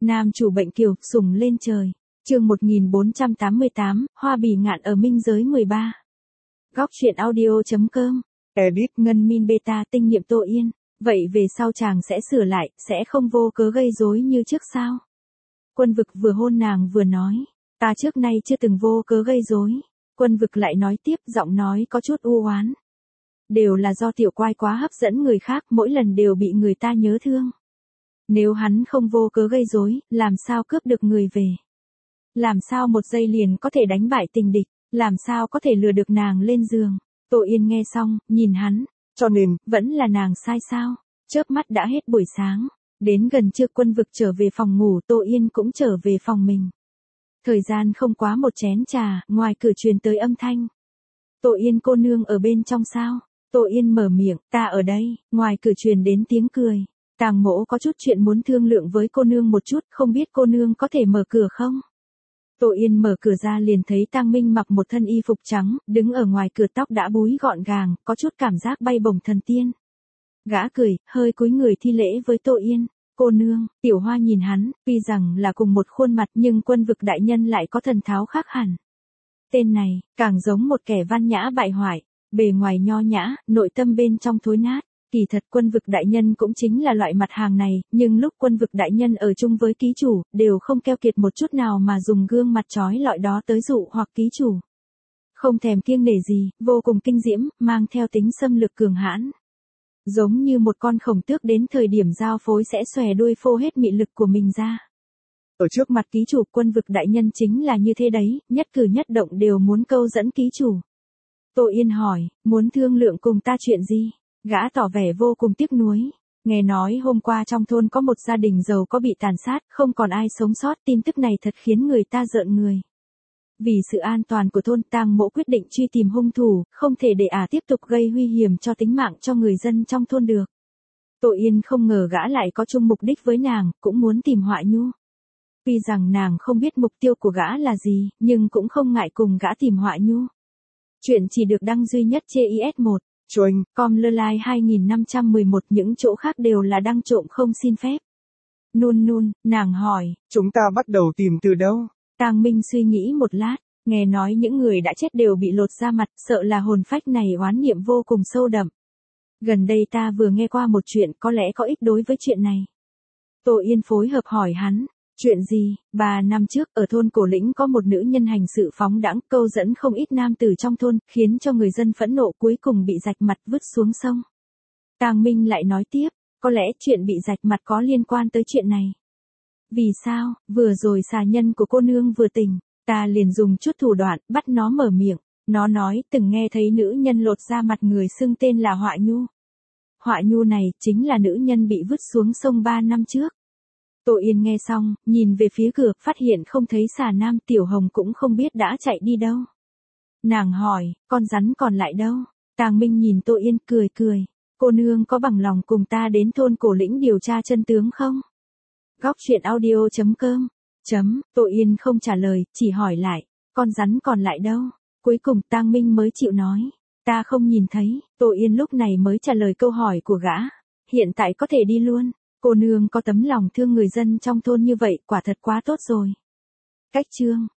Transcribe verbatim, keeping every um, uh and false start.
Nam chủ bệnh kiều, sủng lên trời. Chương một nghìn bốn trăm tám mươi tám, Hoa bì ngạn ở minh giới mười ba. Góc truyện audio.com. Edit Ngân Min Beta tinh nhiệm Tô Yên. Vậy về sau chàng sẽ sửa lại, sẽ không vô cớ gây rối như trước sao? Quân Vực vừa hôn nàng vừa nói. Ta trước nay chưa từng vô cớ gây rối. Quân Vực lại nói tiếp, giọng nói có chút u oán. Đều là do tiểu quai quá hấp dẫn người khác, mỗi lần đều bị người ta nhớ thương. Nếu hắn không vô cớ gây rối, làm sao cướp được người về? Làm sao một giây liền có thể đánh bại tình địch? Làm sao có thể lừa được nàng lên giường? Tô Yên nghe xong, nhìn hắn. Cho nên, vẫn là nàng sai sao? Chớp mắt đã hết buổi sáng. Đến gần trưa Quân Vực trở về phòng ngủ, Tô Yên cũng trở về phòng mình. Thời gian không quá một chén trà, ngoài cửa truyền tới âm thanh. Tô Yên cô nương ở bên trong sao? Tô Yên mở miệng, ta ở đây. Ngoài cửa truyền đến tiếng cười. Tàng Mỗ có chút chuyện muốn thương lượng với cô nương một chút, không biết cô nương có thể mở cửa không? Tô Yên mở cửa ra liền thấy Tang Minh mặc một thân y phục trắng, đứng ở ngoài cửa, tóc đã búi gọn gàng, có chút cảm giác bay bổng thần tiên. Gã cười, hơi cúi người thi lễ với Tô Yên. Cô nương. Tiểu Hoa nhìn hắn, tuy rằng là cùng một khuôn mặt nhưng Quân Vực đại nhân lại có thần tháo khác hẳn. Tên này, càng giống một kẻ văn nhã bại hoại, bề ngoài nho nhã, nội tâm bên trong thối nát. Kỳ thật Quân Vực đại nhân cũng chính là loại mặt hàng này, nhưng lúc Quân Vực đại nhân ở chung với ký chủ, đều không keo kiệt một chút nào mà dùng gương mặt trói lọi đó tới dụ hoặc ký chủ. Không thèm kiêng nể gì, vô cùng kinh diễm, mang theo tính xâm lược cường hãn. Giống như một con khổng tước đến thời điểm giao phối sẽ xòe đuôi phô hết mị lực của mình ra. Ở trước mặt ký chủ, Quân Vực đại nhân chính là như thế đấy, nhất cử nhất động đều muốn câu dẫn ký chủ. Tô Yên hỏi, muốn thương lượng cùng ta chuyện gì? Gã tỏ vẻ vô cùng tiếc nuối. Nghe nói hôm qua trong thôn có một gia đình giàu có bị tàn sát, không còn ai sống sót, tin tức này thật khiến người ta rợn người. Vì sự an toàn của thôn, Tang Mỗ quyết định truy tìm hung thủ, không thể để ả tiếp tục gây nguy hiểm cho tính mạng cho người dân trong thôn được. Tô Yên không ngờ gã lại có chung mục đích với nàng, cũng muốn tìm họa nhu. Tuy rằng nàng không biết mục tiêu của gã là gì, nhưng cũng không ngại cùng gã tìm họa nhu. Chuyện chỉ được đăng duy nhất trên i ét một. Choing, com lơ lai hai nghìn năm trăm mười một, những chỗ khác đều là đăng trộm không xin phép. Nun nun, nàng hỏi, chúng ta bắt đầu tìm từ đâu? Tang Minh suy nghĩ một lát, nghe nói những người đã chết đều bị lột da mặt, sợ là hồn phách này oán niệm vô cùng sâu đậm. Gần đây ta vừa nghe qua một chuyện có lẽ có ích đối với chuyện này. Tô Yên phối hợp hỏi hắn, chuyện gì? Ba năm trước, ở thôn Cổ Lĩnh có một nữ nhân hành sự phóng đãng, câu dẫn không ít nam tử trong thôn, khiến cho người dân phẫn nộ, cuối cùng bị rạch mặt vứt xuống sông. Tang Minh lại nói tiếp, có lẽ chuyện bị rạch mặt có liên quan tới chuyện này. Vì sao? Vừa rồi xà nhân của cô nương vừa tỉnh, ta liền dùng chút thủ đoạn, bắt nó mở miệng. Nó nói từng nghe thấy nữ nhân lột da mặt người xưng tên là Họa Nhu. Họa Nhu này chính là nữ nhân bị vứt xuống sông ba năm trước. Tô Yên nghe xong, nhìn về phía cửa, phát hiện không thấy xà nam, Tiểu Hồng cũng không biết đã chạy đi đâu. Nàng hỏi, con rắn còn lại đâu? Tang Minh nhìn Tô Yên cười cười, cô nương có bằng lòng cùng ta đến thôn Cổ Lĩnh điều tra chân tướng không? Góc truyện audio.com. Chấm, Tô Yên không trả lời, chỉ hỏi lại, con rắn còn lại đâu? Cuối cùng Tang Minh mới chịu nói, ta không nhìn thấy. Tô Yên lúc này mới trả lời câu hỏi của gã, hiện tại có thể đi luôn. Cô nương có tấm lòng thương người dân trong thôn như vậy, quả thật quá tốt rồi. Cách chương.